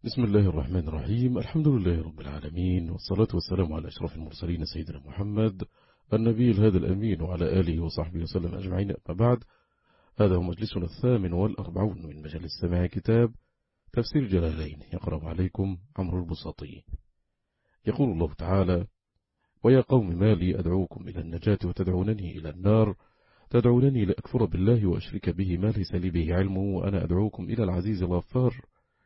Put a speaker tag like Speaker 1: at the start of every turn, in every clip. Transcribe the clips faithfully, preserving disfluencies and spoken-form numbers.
Speaker 1: بسم الله الرحمن الرحيم. الحمد لله رب العالمين، والصلاة والسلام على أشرف المرسلين سيدنا محمد النبي الهادي الأمين وعلى آله وصحبه وسلم أجمعين. أما بعد، هذا هو مجلسنا الثامن والأربعون من مجال السماع كتاب تفسير جلالين، يقرأ عليكم عمرو البساطي. يقول الله تعالى: ويا قوم ما لي أدعوكم إلى النجاة وتدعونني إلى النار، تدعونني لأكفر بالله وأشرك به ما ليس لي به علم، وأنا أدعوكم إلى العزيز الغفار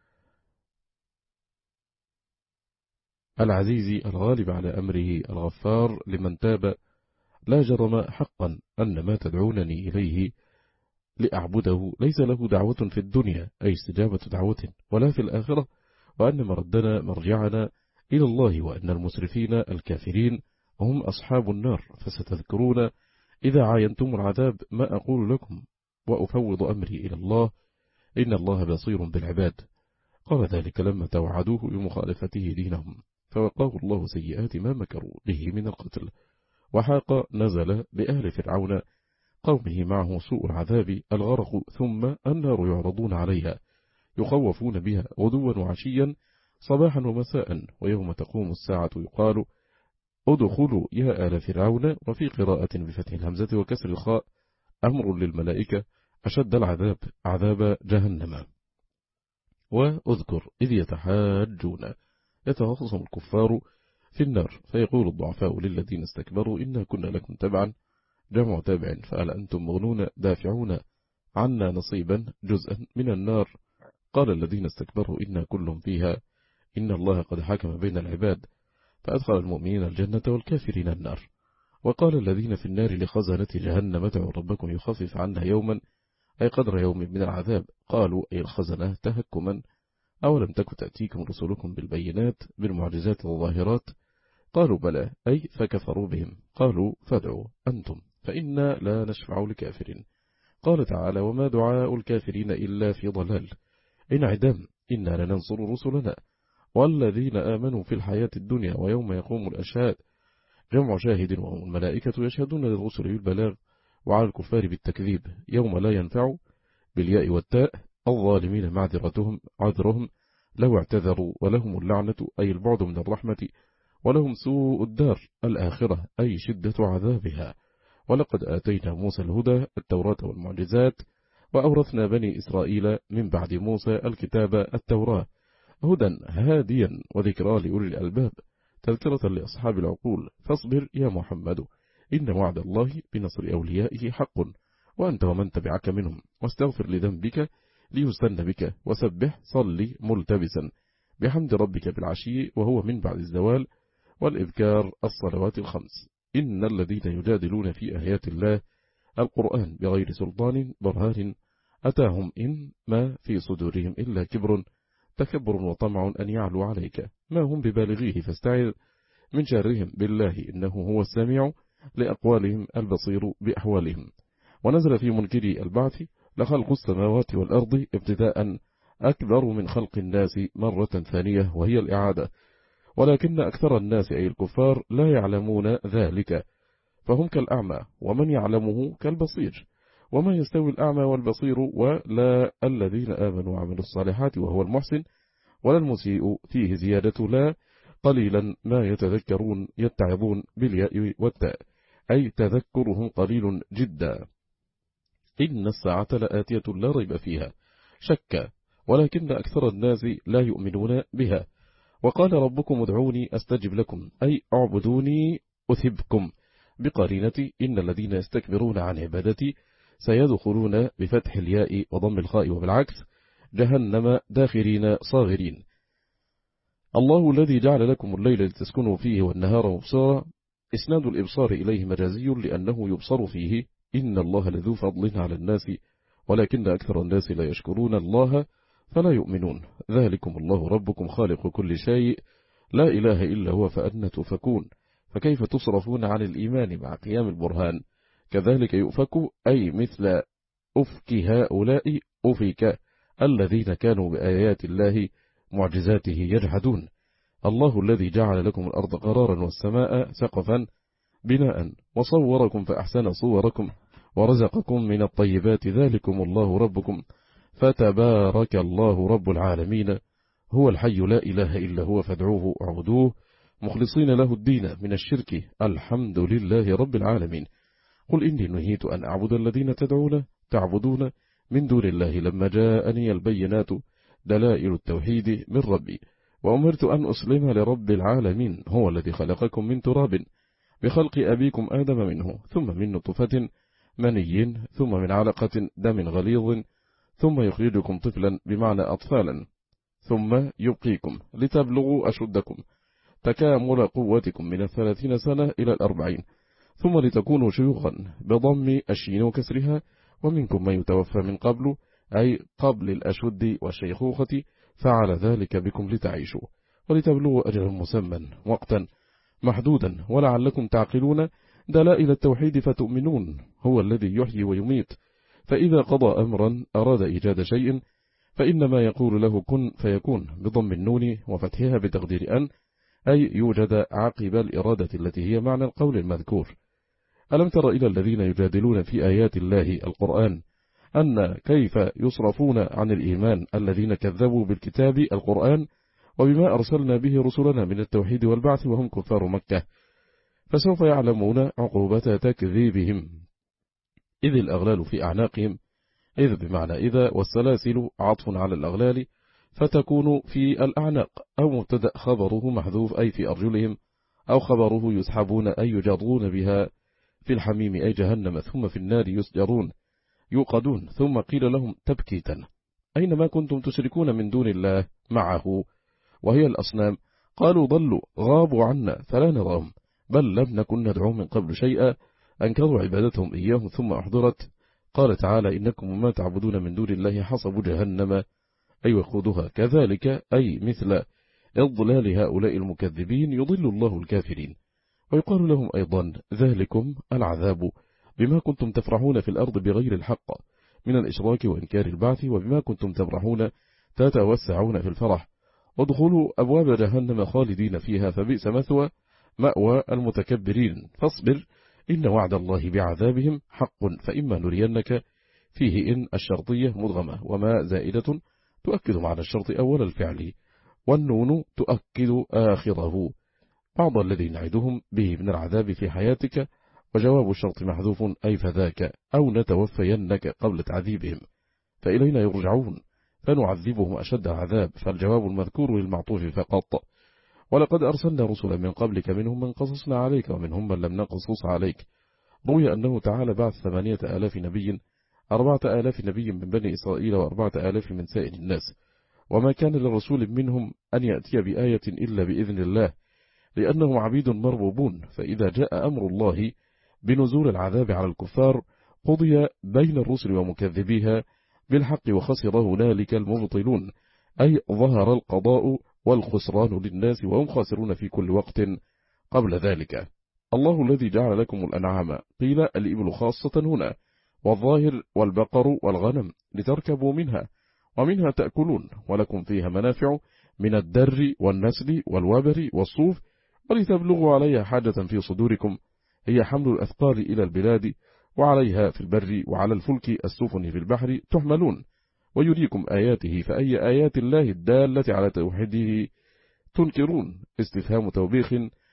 Speaker 1: العزيز الغالب على أمره الغفار لمن تاب. لا جرم حقا أن ما تدعونني إليه لأعبده ليس له دعوة في الدنيا، أي استجابة دعوة، ولا في الآخرة، وأن مردنا مرجعنا إلى الله، وأن المسرفين الكافرين هم أصحاب النار. فستذكرون إذا عاينتم العذاب ما أقول لكم، وأفوض أمري إلى الله، إن الله بصير بالعباد. قال ذلك لما توعدوه بمخالفته دينهم، فوقاه الله سيئات ما مكروا به من القتل. وحاق نزل بأهل فرعون قومه معه سوء العذاب الغرق، ثم النار يعرضون عليها يخوفون بها غدوا وعشيا صباحا ومساء، ويوم تقوم الساعة يقال ادخلوا يا آل فرعون. وفي قراءة بفتح الهمزة وكسر الخاء أمر للملائكة أشد العذاب عذاب جهنم. وأذكر إذ يتحاجون يتخصم الكفار في النار، فيقول الضعفاء للذين استكبروا إنا كنا لكم تبعا، جمع تابع، فهل أنتم مغنون دافعون عنا نصيبا جزءا من النار. قال الذين استكبروا إنا كل فيها إن الله قد حكم بين العباد، فأدخل المؤمنين الجنة والكافرين النار. وقال الذين في النار لخزنة جهنم ادعوا ربكم يخفف عنا يوما، أي قدر يوم من العذاب. قالوا أي الخزنة تهكما، أولم تك تأتيكم رسلكم بالبينات بالمعجزات والظاهرات؟ قالوا بلى، أي فكفروا بهم. قالوا فادعوا أنتم فإنا لا نشفع لكافرين. قال تعالى: وما دعاء الكافرين إلا في ضلال. انعدام، إنا لننصر رسلنا والذين آمنوا في الحياة الدنيا ويوم يقوم الأشهاد، جمع شاهد، وهم الملائكة يشهدون للرسل بالبلاغ، وعلى الكفار بالتكذيب، يوم لا ينفع بالياء والتاء الظالمين معذرتهم عذرهم لو اعتذروا، ولهم اللعنة أي البعد من الرحمة، ولهم سوء الدار الآخرة أي شدة عذابها. ولقد آتينا موسى الهدى التوراة والمعجزات، وأورثنا بني إسرائيل من بعد موسى الكتاب التوراة، هدى هاديا وذكرى لأولي الألباب، تذكرة لأصحاب العقول. فاصبر يا محمد إن وعد الله بنصر أوليائه حق، وأنت ومن تبعك منهم، واستغفر لذنبك ليستن بك، وسبح صلي ملتبسا بحمد ربك بالعشي وهو من بعد الزوال والإذكار الصلوات الخمس. إن الذين يجادلون في آيات الله القرآن بغير سلطان برهان أتاهم إن ما في صدورهم إلا كبر تكبر وطمع أن يعلو عليك، ما هم ببالغيه، فاستعذ من شرهم بالله إنه هو السميع لأقوالهم البصير بأحوالهم. ونزل في منكري البعث لخلق السماوات والأرض ابتداء أكبر من خلق الناس مرة ثانية، وهي الإعادة، ولكن أكثر الناس أي الكفار لا يعلمون ذلك، فهم كالأعمى ومن يعلمه كالبصير، وما يستوي الأعمى والبصير، ولا الذين آمنوا وعملوا الصالحات وهو المحسن، ولا المسيء، فيه زيادة لا، قليلا ما يتذكرون يتعظون بالياء والتاء، أي تذكرهم قليل جدا. إن الساعة لآتية لا ريب فيها شك، ولكن أكثر الناس لا يؤمنون بها. وقال ربكم ادعوني أستجب لكم، أي اعبدوني أثبكم، بقرينة إن الذين يستكبرون عن عبادتي سيدخلون بفتح الياء وضم الخاء، وبالعكس جهنم داخرين صاغرين. الله الذي جعل لكم الليل لتسكنوا فيه والنهار مبصرا، إسناد الإبصار إليه مجازي لأنه يبصر فيه. إن الله لذو فضل على الناس ولكن أكثر الناس لا يشكرون الله فلا يؤمنون. ذلكم الله ربكم خالق كل شيء لا إله إلا هو، فأنى تؤفكون. فكيف تصرفون عن الإيمان مع قيام البرهان؟ كذلك يؤفك، أي مثل أفك هؤلاء أفك الذين كانوا بآيات الله معجزاته يجحدون. الله الذي جعل لكم الأرض قرارا والسماء سقفا بناء، وصوركم فأحسن صوركم، ورزقكم من الطيبات، ذلكم الله ربكم فتبارك الله رب العالمين. هو الحي لا إله إلا هو فادعوه واعبدوه مخلصين له الدين من الشرك الحمد لله رب العالمين. قل إني نهيت أن أعبد الذين تدعون تعبدون من دون الله لما جاءني البينات دلائل التوحيد من ربي وأمرت أن أسلم لرب العالمين هو الذي خلقكم من تراب بخلق أبيكم آدم منه ثم من نطفة مني ثم من علقة دم غليظ ثم يخرجكم طفلا بمعنى أطفالا ثم يبقيكم لتبلغوا أشدكم تكامل قوتكم من الثلاثين سنة إلى الأربعين ثم لتكونوا شيوخا بضم الشين وكسرها ومنكم من يتوفى من قبل أي قبل الأشد والشيخوخة فعل ذلك بكم لتعيشوا ولتبلغوا أجلا مسمى وقتا محدودا ولعلكم تعقلون دلائل التوحيد فتؤمنون هو الذي يحيي ويميت فإذا قضى أمرا أراد إيجاد شيء فإنما يقول له كن فيكون بضم النون وفتحها بتقدير أن أي يوجد عقب الإرادة التي هي معنى القول المذكور. ألم تر إلى الذين يجادلون في آيات الله القرآن أن كيف يصرفون عن الإيمان الذين كذبوا بالكتاب القرآن وبما أرسلنا به رسلنا من التوحيد والبعث وهم كفار مكة فسوف يعلمون عقوبة تكذيبهم إذ الأغلال في أعناقهم إذ بمعنى إذا والسلاسل عطف على الأغلال فتكون في الأعناق أو مبتدأ خبره محذوف أي في أرجلهم أو خبره يسحبون أي يجرون بها في الحميم أي جهنم ثم في النار يسجرون يوقدون ثم قيل لهم تبكيتا أينما كنتم تشركون من دون الله معه وهي الأصنام قالوا ضلوا غابوا عنا فلا نراهم بل لم نكن ندعو من قبل شيئا أنكروا عبادتهم إياهم ثم أحضرت قال تعالى إنكم ما تعبدون من دون الله حصب جهنم أي وقودها كذلك أي مثل إضلال هؤلاء المكذبين يضل الله الكافرين ويقال لهم أيضا ذلكم العذاب بما كنتم تفرحون في الأرض بغير الحق من الإشراك وإنكار البعث وبما كنتم تفرحون تتوسعون في الفرح ادخلوا أبواب جهنم خالدين فيها فبئس مثوى مأوى المتكبرين فاصبر إن وعد الله بعذابهم حق فإما نرينك فيه إن الشرطية مدغمة وما زائدة تؤكد معنى الشرط أول الفعل والنون تؤكد آخره بعض الذي نعدهم به من العذاب في حياتك وجواب الشرط محذوف أي فذاك أو نتوفينك قبل تعذيبهم فإلينا يرجعون فنعذبهم أشد عذاب فالجواب المذكور للمعطوف فقط ولقد أرسلنا رسلا من قبلك منهم من قصصنا عليك ومنهم من لم نقصص عليك روي أنه تعالى بعث ثمانية آلاف نبي أربعة آلاف نبي من بني إسرائيل وأربعة آلاف من سائر الناس وما كان للرسول منهم أن يأتي بآية إلا بإذن الله لأنهم عبيد مربوبون فإذا جاء أمر الله بنزول العذاب على الكفار قضي بين الرسل ومكذبيها بالحق وخسر هنالك المبطلون أي ظهر القضاء والخسران للناس وهم خاسرون في كل وقت قبل ذلك. الله الذي جعل لكم الأنعام قيل الإبل خاصة هنا والظاهر والبقر والغنم لتركبوا منها ومنها تأكلون ولكم فيها منافع من الدر والنسل والوبر والصوف ولتبلغوا عليها حاجة في صدوركم هي حمل الأثقال إلى البلاد وعليها في البر وعلى الفلك السفن في البحر تحملون ويريكم آياته فأي آيات الله الدالة على توحيده تنكرون استفهام توبيخ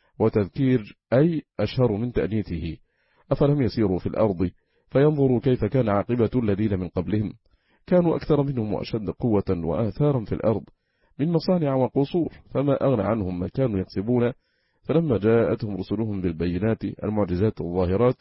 Speaker 1: وتذكير أي أشهر من تأنيته أفلم يسيروا في الأرض فينظروا كيف كان عاقبة الذين من قبلهم كانوا أكثر منهم وأشد قوة وآثارا في الأرض من مصانع وقصور فما أغنى عنهم ما كانوا يكسبون فلما جاءتهم رسلهم بالبينات المعجزات الظاهرات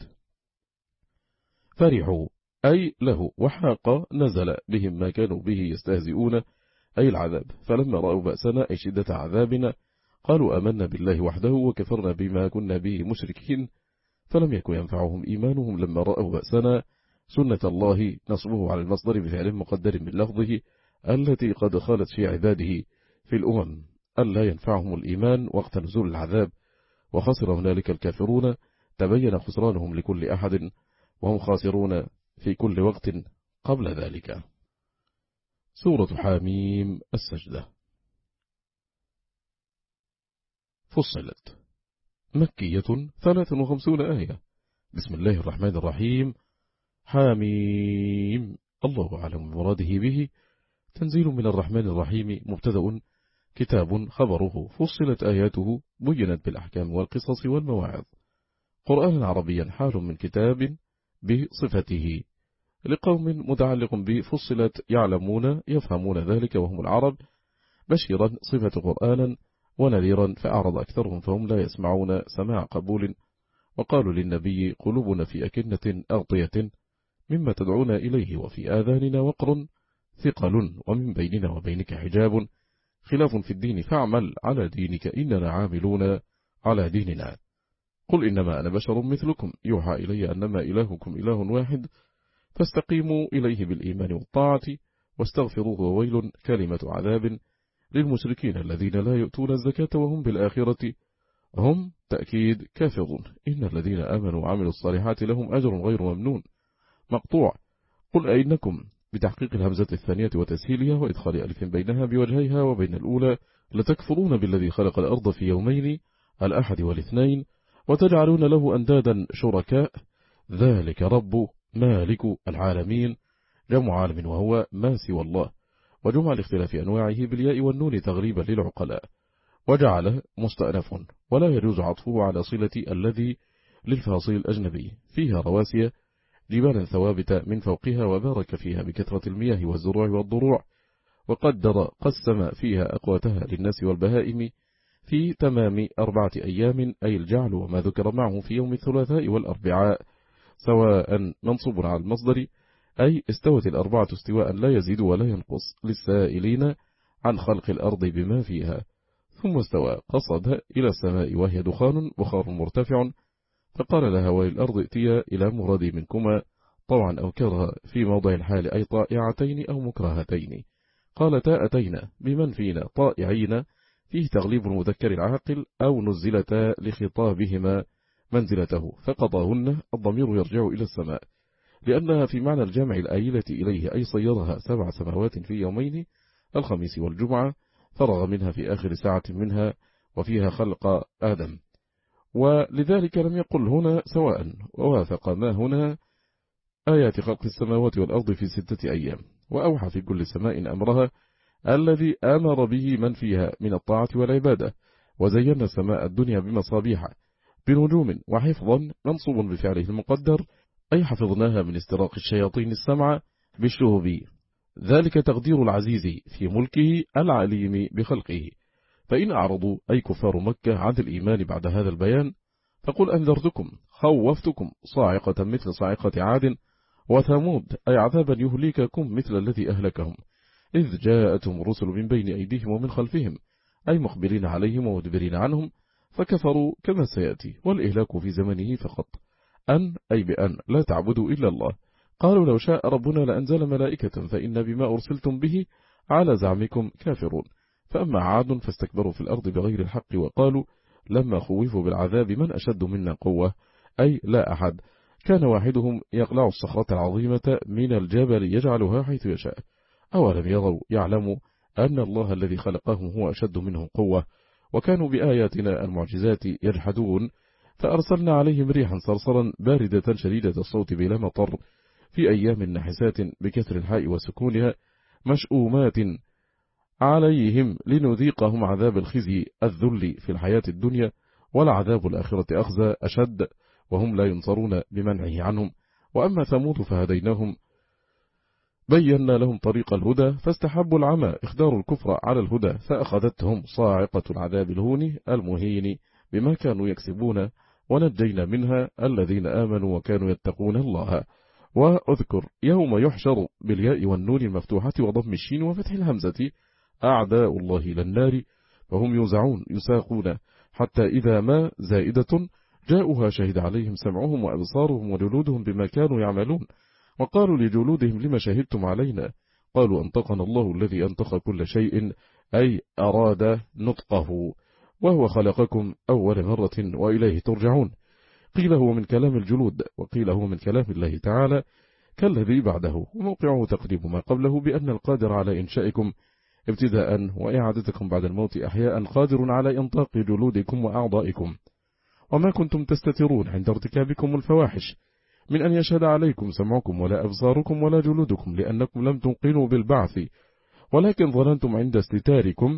Speaker 1: فرحوا أي له وحاق نزل بهم ما كانوا به يستهزئون أي العذاب فلما رأوا بأسنا أي شدة عذابنا قالوا آمنا بالله وحده وكفرنا بما كنا به مشركين فلم يكن ينفعهم إيمانهم لما رأوا بأسنا سنة الله نصبه على المصدر بفعل مقدر من لفظه التي قد خالت في عباده في الأمم ألا ينفعهم الإيمان وقت نزول العذاب وخسر هنالك الكافرون تبين خسرانهم لكل أحد وهم خاسرون في كل وقت قبل ذلك. سورة حاميم السجدة فصلت مكية ثلاث وخمسون آية. بسم الله الرحمن الرحيم. حاميم الله أعلم بمراده به. تنزيل من الرحمن الرحيم مبتدأ كتاب خبره فصلت آياته بينت بالأحكام والقصص والمواعظ، قرآن عربيا حال من كتاب بصفته، لقوم متعلق بفصلت يعلمون يفهمون ذلك وهم العرب، بشيرا صفة قرآنا ونذيرا فأعرض أكثرهم فهم لا يسمعون سماع قبول، وقالوا للنبي قلوبنا في أكنة أغطية مما تدعونا إليه وفي آذاننا وقر ثقل ومن بيننا وبينك حجاب، خلاف في الدين فاعمل على دينك إننا عاملون على ديننا. قل إنما أنا بشر مثلكم يوحى إلي أنما إلهكم إله واحد فاستقيموا إليه بالإيمان والطاعة واستغفروه وويل كلمة عذاب للمشركين الذين لا يؤتون الزكاة وهم بالآخرة هم تأكيد كافرون، إن الذين آمنوا وعملوا الصالحات لهم أجر غير ممنون مقطوع. قل أئنكم بتحقيق الهمزة الثانية وتسهيلها وإدخال ألف بينها بوجهيها وبين الأولى لتكفرون بالذي خلق الأرض في يومين الأحد والاثنين وتجعلون له أندادا شركاء ذلك رب مالك العالمين جمع عالم وهو ما سوى الله، وجمع لاختلاف أنواعه بالياء والنون تغريبا للعقلاء، وجعله مستأنف ولا يجوز عطفه على صلة الذي للفاصل الأجنبي، فيها رواسي جبالا ثوابت من فوقها وبارك فيها بكثرة المياه والزروع والضروع، وقدر قسم فيها أقواتها للناس والبهائم في تمام أربعة أيام، أي الجعل وما ذكر معه في يوم الثلاثاء والأربعاء سواء منصوب على المصدر، أي استوت الأربعة استواء لا يزيد ولا ينقص للسائلين عن خلق الأرض بما فيها، ثم استوى قصدها إلى السماء وهي دخان بخار مرتفع، فقال لها وللأرض ائتيا إلى مرادي منكما طوعا أو كرها في موضع الحال، أي طائعتين أو مكرهتين، قالتا أتينا بمن فينا طائعين فيه تغليب المذكر العاقل أو نزلتا لخطابهما منزلته، فقضاهن الضمير يرجع إلى السماء لأنها في معنى الجمع الآيلة إليه، أي صيرها سبع سماوات في يومين الخميس والجمعة، فرغ منها في آخر ساعة منها وفيها خلق آدم، ولذلك لم يقل هنا سواء، ووافق ما هنا آيات خلق السماوات والأرض في ستة أيام، وأوحى في كل سماء أمرها الذي آمر به من فيها من الطاعة والعبادة، وزينا السماء الدنيا بمصابيح بنجوم وحفظا منصوب بفعله المقدر، أي حفظناها من استراق الشياطين السمع بالشهب، ذلك تقدير العزيز في ملكه العليم بخلقه. فإن أعرضوا أي كفار مكة عن الإيمان بعد هذا البيان فقل أنذرتكم خوفتكم صاعقة مثل صاعقة عاد وثمود، أي عذابا يهلككم مثل الذي أهلكهم إذ جاءتهم الرسل من بين أيديهم ومن خلفهم، أي مقبلين عليهم ومدبرين عنهم فكفروا كما سيأتي، والإهلاك في زمنه فقط، أن أي بأن لا تعبدوا إلا الله. قالوا لو شاء ربنا لأنزل ملائكة فإن بما أرسلتم به على زعمكم كافرون، فأما عاد فاستكبروا في الأرض بغير الحق وقالوا لما خوفوا بالعذاب من أشد منا قوة، أي لا أحد، كان واحدهم يقلع الصخرة العظيمة من الجبل يجعلها حيث يشاء، أولم يروا يعلموا أن الله الذي خلقهم هو أشد منهم قوة، وكانوا بآياتنا المعجزات يجحدون، فأرسلنا عليهم ريحا صرصرا باردة شديدة الصوت بلا مطر في أيام نحسات بكسر الحاء وسكونها مشؤومات عليهم لنذيقهم عذاب الخزي الذل في الحياة الدنيا، والعذاب الآخرة أخزى أشد وهم لا ينصرون بمنعه عنهم. وأما ثمود فهديناهم بينا لهم طريق الهدى فاستحبوا العمى اختاروا الكفر على الهدى، فأخذتهم صاعقة العذاب الهون المهين بما كانوا يكسبون، ونجينا منها الذين آمنوا وكانوا يتقون الله. وأذكر يوم يحشر بالياء والنون المفتوحة وضم الشين وفتح الهمزة أعداء الله إلى النار فهم يوزعون يساقون حتى إذا ما زائدة جاءوها شهد عليهم سمعهم وأبصارهم وجلودهم بما كانوا يعملون، وقالوا لجلودهم لما شهدتم علينا، قالوا أنطقنا الله الذي أنطق كل شيء، أي أراد نطقه، وهو خلقكم أول مرة وإليه ترجعون. قيل هو من كلام الجلود، وقيل هو من كلام الله تعالى كالذي بعده، وموقعه تقريب ما قبله بأن القادر على إنشائكم ابتداء وإعادتكم بعد الموت أحياء قادر على إنطاق جلودكم وأعضائكم، وما كنتم تستترون عند ارتكابكم الفواحش من أن يشهد عليكم سمعكم ولا أبصاركم ولا جلودكم، لأنكم لم تنقنوا بالبعث ولكن ظننتم عند استتاركم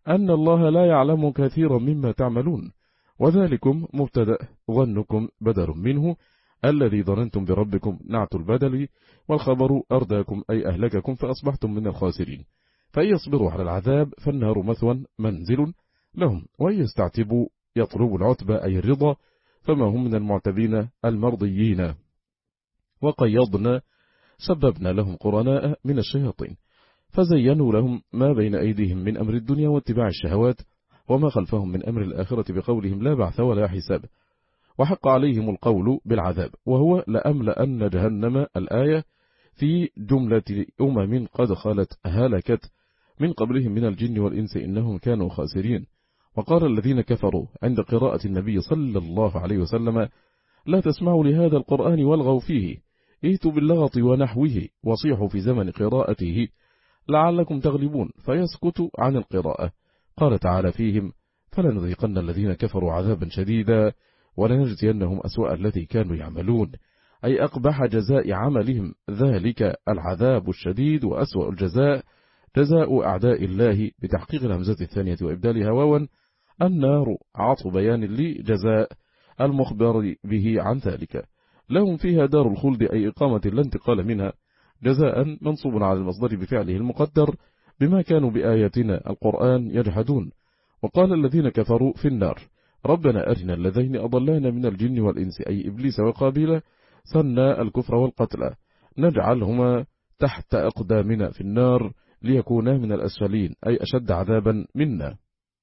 Speaker 1: أن الله لا يعلم كثيرا مما تعملون، وذلكم مبتدأ، ظنكم بدل منه، الذي ظننتم بربكم نعت البدل، والخبر أرداكم أي أهلككم فأصبحتم من الخاسرين. فإن يصبروا على العذاب فالنار مثوى منزل لهم، وإن يستعتبوا يطلبوا العتبى أي الرضا فما هم من المعتبين المرضيين. وقيضنا سببنا لهم قرناء من الشياطين فزينوا لهم ما بين أيديهم من أمر الدنيا واتباع الشهوات، وما خلفهم من أمر الآخرة بقولهم لا بعث ولا حساب، وحق عليهم القول بالعذاب، وهو لأملأن جهنم الآية في جملة أمم قد خلت هلكت من قبلهم من الجن والإنس إنهم كانوا خاسرين. وقال الذين كفروا عند قراءة النبي صلى الله عليه وسلم لا تسمعوا لهذا القرآن والغوا فيه، ائتوا باللغط ونحوه وصيحوا في زمن قراءته لعلكم تغلبون، فيسكتوا عن القراءة. قال تعالى فيهم فلنذيقن الذين كفروا عذابا شديدا ولنجزينهم أسوأ الذي كانوا يعملون، أي أقبح جزاء عملهم ذلك العذاب الشديد، وأسوأ الجزاء جزاء أعداء الله بتحقيق الهمزة الثانية وإبدالها واوا، النار عطف بيان لجزاء المخبر به عن ذلك. لهم فيها دار الخلد أي إقامة لا انتقال منها، جزاء منصوب على المصدر بفعله المقدر بما كانوا بآياتنا القرآن يجحدون. وقال الذين كفروا في النار ربنا أرنا الذين أضلانا من الجن والإنس أي إبليس وقابيل سنا الكفر والقتل نجعلهما تحت أقدامنا في النار ليكونا من الأسفلين أي أشد عذابا منا.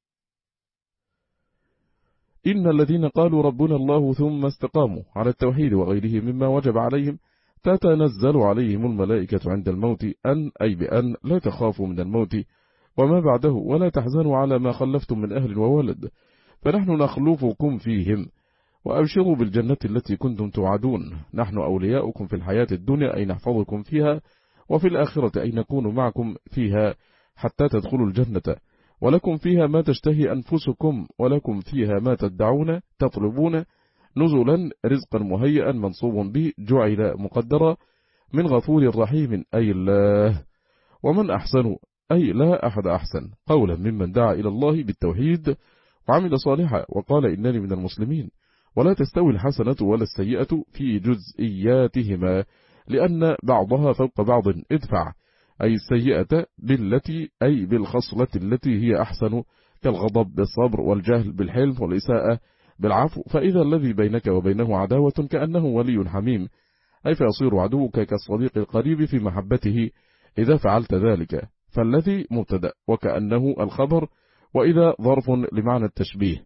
Speaker 1: إن الذين قالوا ربنا الله ثم استقاموا على التوحيد وغيره مما وجب عليهم تتنزل عليهم الملائكة عند الموت أن أي بأن لا تخافوا من الموت وما بعده ولا تحزنوا على ما خلفتم من أهل وولد، فنحن نخلفكم فيهم، وأبشروا بالجنة التي كنتم توعدون، نحن أولياؤكم في الحياة الدنيا أي نحفظكم فيها، وفي الآخرة أي نكون معكم فيها حتى تدخلوا الجنة، ولكم فيها ما تشتهي أنفسكم ولكم فيها ما تدعون تطلبون، نزلا رزقا مهيئا منصوب به جعل مقدرا من غفور رحيم أي الله. ومن أحسن أي لا أحد أحسن قولا ممن دعا إلى الله بالتوحيد وعمل صالحا وقال إنني من المسلمين. ولا تستوي الحسنة ولا السيئة في جزئياتهما لأن بعضها فوق بعض، ادفع أي السيئة بالتي أي بالخصلة التي هي أحسن، كالغضب بالصبر والجهل بالحلم والإساءة بالعفو، فإذا الذي بينك وبينه عداوة كأنه ولي حميم، أي فيصير عدوك كالصديق القريب في محبته إذا فعلت ذلك، فالذي مبتدأ وكأنه الخبر، وإذا ظرف لمعنى التشبيه.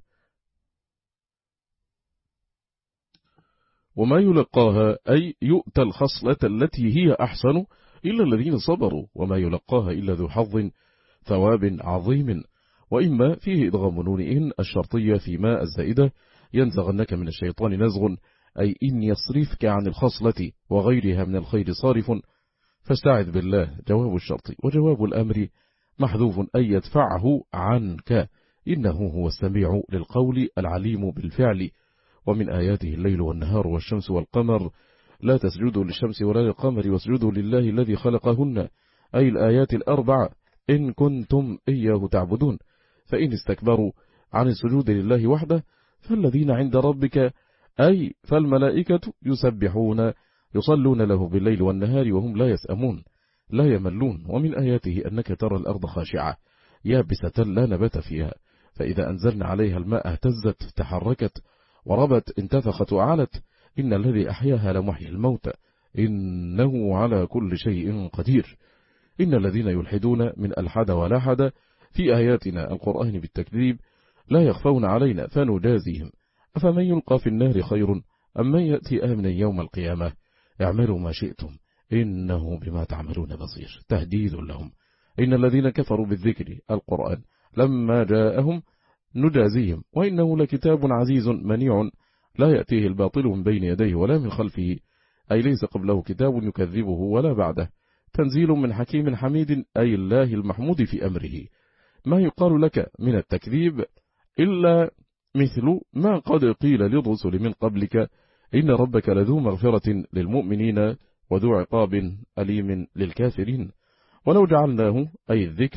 Speaker 1: وما يلقاها أي يؤتى الخصلة التي هي أحسن إلا الذين صبروا، وما يلقاها إلا ذو حظ ثواب عظيم. وإما فيه إدغام نون إن الشرطية في ما الزائدة ينزغنك من الشيطان نزغ أي إن يصرفك عن الخصلة وغيرها من الخير صارف، فاستعذ بالله جواب الشرط، وجواب الأمر محذوف أي يدفعه عنك، إنه هو السميع للقول العليم بالفعل. ومن آياته الليل والنهار والشمس والقمر، لا تسجدوا للشمس ولا للقمر واسجدوا لله الذي خلقهن، أي الآيات الأربع إن كنتم إياه تعبدون، فإن استكبروا عن السجود لله وحده فالذين عند ربك أي فالملائكة يسبحون يصلون له بالليل والنهار وهم لا يسأمون لا يملون. ومن آياته أنك ترى الأرض خاشعة يابسة لا نبات فيها، فإذا أنزلنا عليها الماء اهتزت تحركت وربت انتفخت وعلت، إن الذي أحياها لمحيي الموتى إنه على كل شيء قدير. إن الذين يلحدون من الحد ولا حد في آياتنا القرآن بالتكذيب لا يخفون علينا فنجازيهم، أفمن يلقى في النار خير أم من يأتي آمنا يوم القيامة، اعملوا ما شئتم إنه بما تعملون بصير، تهديد لهم. إن الذين كفروا بالذكر القرآن لما جاءهم نجازيهم، وإنه لكتاب عزيز منيع لا يأتيه الباطل من بين يديه ولا من خلفه، أي ليس قبله كتاب يكذبه ولا بعده، تنزيل من حكيم حميد أي الله المحمود في أمره. ما يقال لك من التكذيب إلا مثل ما قد قيل للرسل من قبلك، إن ربك لذو مغفرة للمؤمنين وذو عقاب أليم للكافرين. ولو جعلناه أي الذكر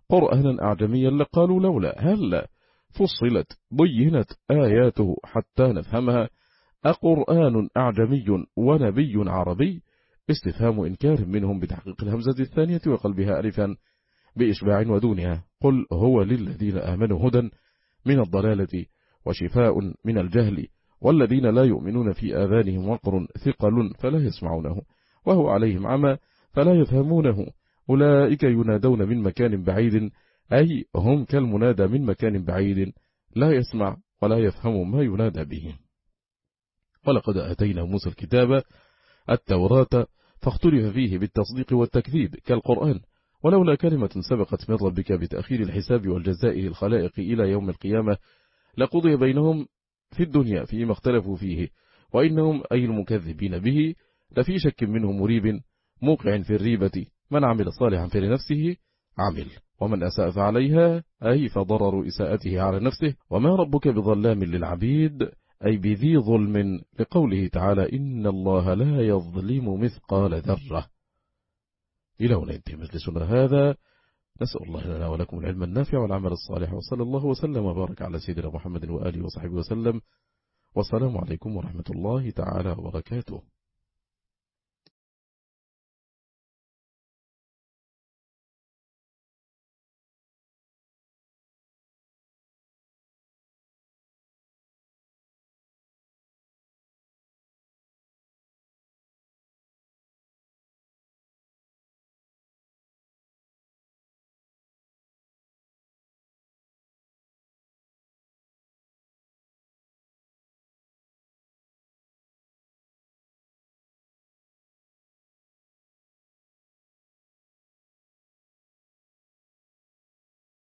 Speaker 1: قرآنا أعجميا لقالوا لولا هل فصلت بينت آياته حتى نفهمها أقرآن أعجمي ونبي عربي. استفهام إنكار منهم بتحقيق الهمزة الثانية وقلبها ألفا بإشباع ودونها. قل هو للذين آمنوا هدى من الضلالة وشفاء من الجهل والذين لا يؤمنون في آذانهم وقر ثقل فلا يسمعونه وهو عليهم عمى فلا يفهمونه أولئك ينادون من مكان بعيد أي هم كالمنادى من مكان بعيد لا يسمع ولا يفهم ما ينادى به. ولقد آتينا موسى الكتاب التوراة فاختلف فيه بالتصديق والتكذيب كالقرآن ولولا كلمة سبقت من ربك بتأخير الحساب والجزاء للخلائق إلى يوم القيامة لقضي بينهم في الدنيا فيما اختلفوا فيه وإنهم أي المكذبين به لفي شك منه مريب موقع في الريبة. من عمل صالحا فلنفسه عمل ومن أساء فعليها أي فضرر إساءته على نفسه وما ربك بظلام للعبيد أي بذي ظلم لقوله تعالى إن الله لا يظلم مثقال ذرة. إلى هنا ينتهي مجلسنا هذا. نسأل الله لنا ولكم العلم النافع والعمل الصالح وصلى الله وسلم وبارك على سيدنا محمد وآله وصحبه وسلم والسلام عليكم ورحمة الله تعالى وبركاته.